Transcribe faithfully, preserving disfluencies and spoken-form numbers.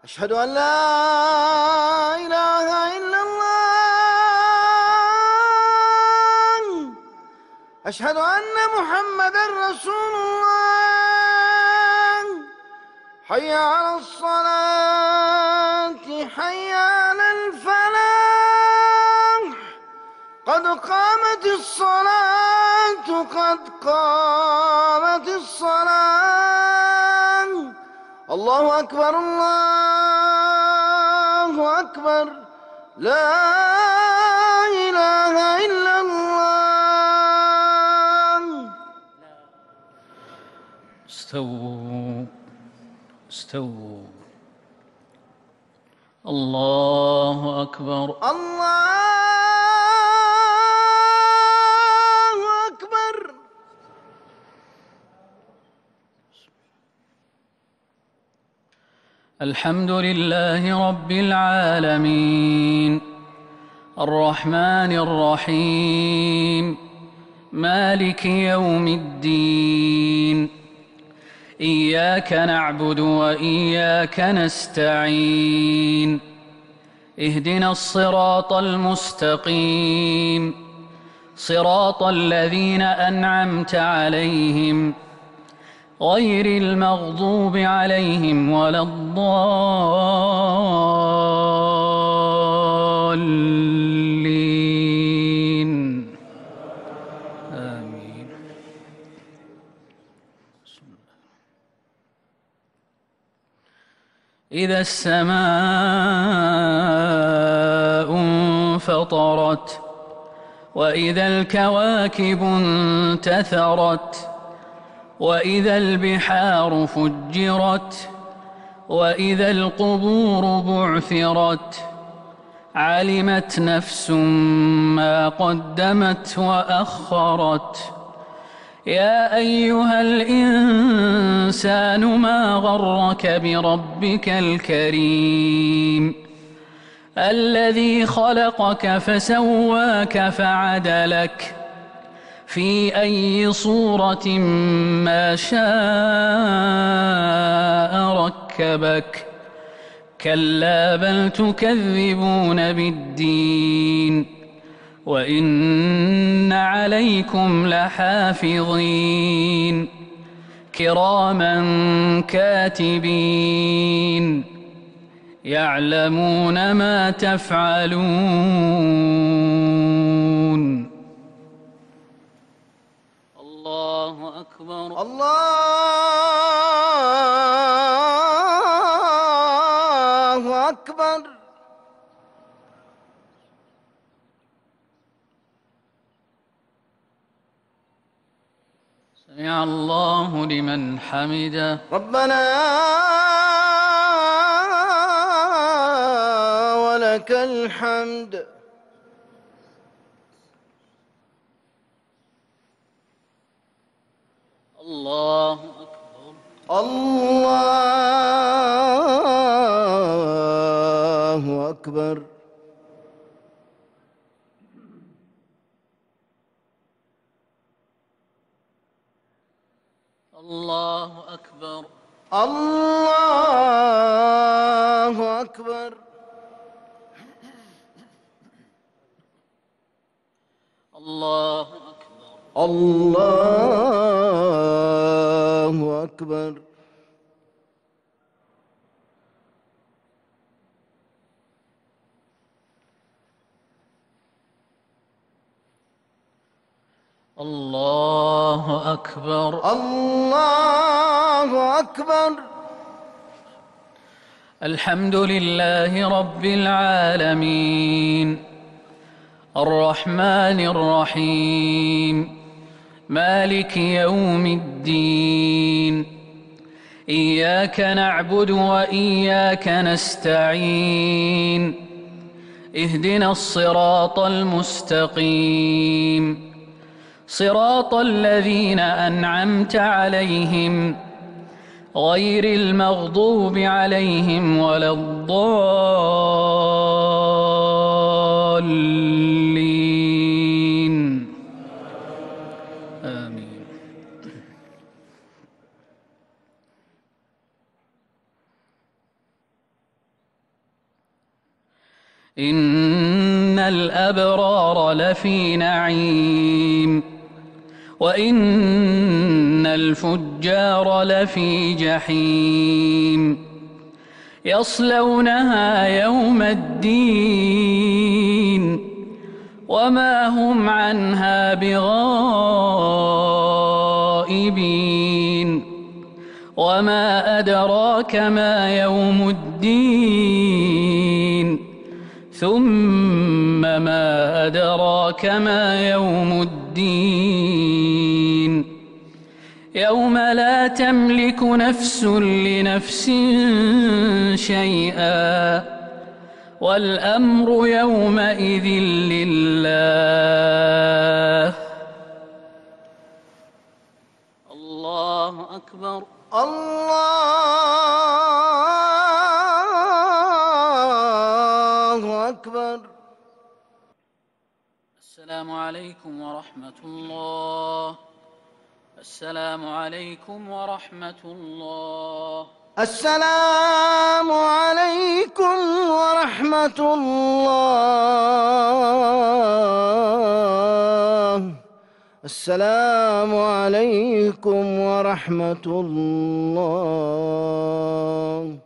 أشهد أن لا إله إلا الله. أشهد أن محمدًا رسول الله. حي على الصلاة، حي على الفلاح. قد قامت الصلاة، قد قامت الصلاة. الله أكبر، الله أكبر، لا إله إلا الله. استووا استووا. الله أكبر، الله أكبر. الحمد لله رب العالمين، الرحمن الرحيم، مالك يوم الدين. إياك نعبد وإياك نستعين. اهدنا الصراط المستقيم، صراط الذين أنعمت عليهم غير المغضوب عليهم ولا الضالين. آمين. إذا السماء انفطرت، وإذا الكواكب انتثرت، وإذا البحار فجرت، وإذا القبور بعثرت، علمت نفس ما قدمت وأخرت. يا أيها الإنسان ما غرك بربك الكريم، الذي خلقك فسواك فعدلك في أي صورة ما شاء ركبك. كلا بل تكذبون بالدين، وإن عليكم لحافظين كراما كاتبين يعلمون ما تفعلون. الله أكبر، الله أكبر. سمع الله لمن حمده. ربنا ولك الحمد. الله أكبر، الله أكبر. الله أكبر، الله أكبر. الله أكبر، الله أكبر. الله أكبر، الله أكبر. الحمد لله رب العالمين، الرحمن الرحيم، مالك يوم الدين. إياك نعبد وإياك نستعين. اهدنا الصراط المستقيم، صراط الذين أنعمت عليهم غير المغضوب عليهم ولا الضالين. آمين. إن الأبرار لفي نعيم وإن الفجار لفي جحيم يصلونها يوم الدين وما هم عنها بغائبين وما أدراك ما يوم الدين ثم ما أدراك ما يوم الدين يوم لا تملك نفس لنفس شيئا والأمر يومئذ لله. الله أكبر. الله أكبر. السلام عليكم ورحمة الله. السلام عليكم ورحمة الله. السلام عليكم ورحمة الله. السلام عليكم ورحمة الله.